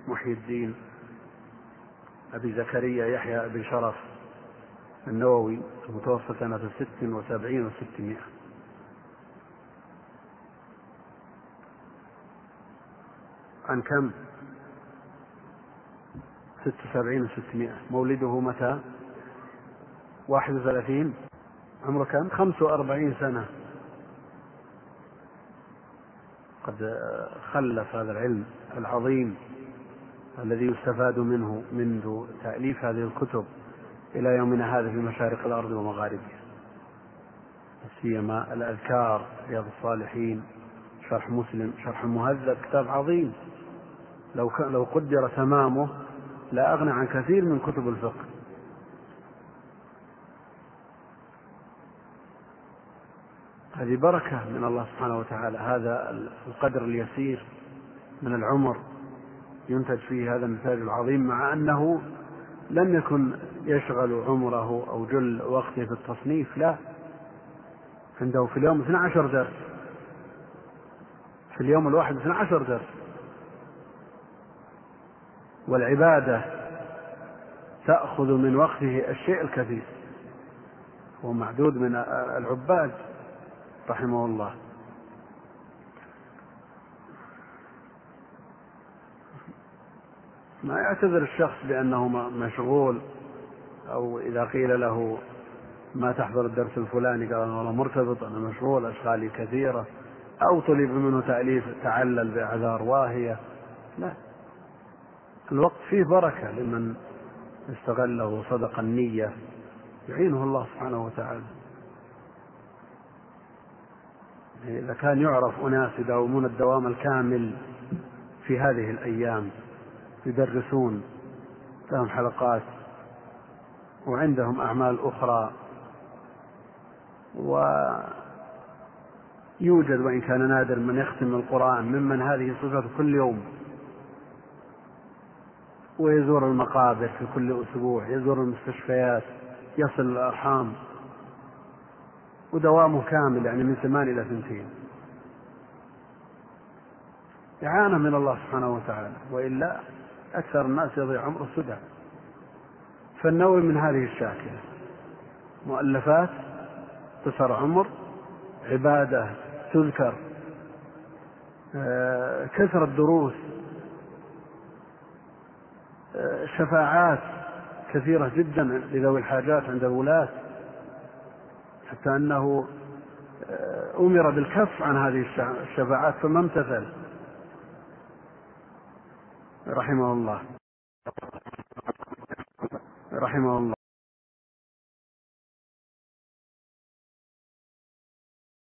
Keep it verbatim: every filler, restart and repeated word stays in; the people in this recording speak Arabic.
محي الدين أبي زكريا يحيى بن شرف النووي المتوفى سنة ست وسبعين وستمائة. عن كم؟ ست وسبعين وستمائة. مولده متى؟ واحد وثلاثين. عمره كم؟ خمس وأربعين سنة. قد خلف هذا العلم العظيم الذي يستفاد منه منذ تأليف هذه الكتب إلى يومنا هذا في مشارق الأرض ومغاربها، سيما الأذكار، رياض الصالحين، شرح مسلم، شرح المهذب، كتاب عظيم لو لو قدر تمامه لا أغنى عن كثير من كتب الفقه. هذه بركة من الله سبحانه وتعالى، هذا القدر اليسير من العمر ينتج فيه هذا النتاج العظيم، مع أنه لم يكن يشغل عمره أو جل وقته في التصنيف، لا، عنده في اليوم اثني عشر درس، في اليوم الواحد اثني عشر درس، والعبادة تأخذ من وقته الشيء الكثير، هو معدود من العباد رحمه الله. ما يعتذر الشخص بأنه مشغول، أو إذا قيل له ما تحضر الدرس الفلاني قال أنا والله مرتبط، أنا مشغول، أشغالي كثيرة، أو طلب منه تأليف تعلل بأعذار واهية. لا، الوقت فيه بركة لمن استغله وصدق النية، يعينه الله سبحانه وتعالى. إذا كان يعرف أناس يداومون الدوام الكامل في هذه الأيام، يدرسون، لهم حلقات وعندهم أعمال أخرى، ويوجد وإن كان نادر من يختم القرآن ممن هذه صفته كل يوم، ويزور المقابر في كل أسبوع، يزور المستشفيات، يصل الأرحام، ودوامه كامل يعني من ثمان إلى ثنتين، إعانة من الله سبحانه وتعالى، وإلا أكثر الناس يضيع عمره سدى. فالنووي من هذه الشاكلة، مؤلفات، قصر عمر، عبادة تذكر، كثرة دروس، شفاعات كثيرة جدا لذوي الحاجات عند الولاة، حتى أنه أمر بالكف عن هذه الشفاعات فما امتثل رحمه الله رحمه الله.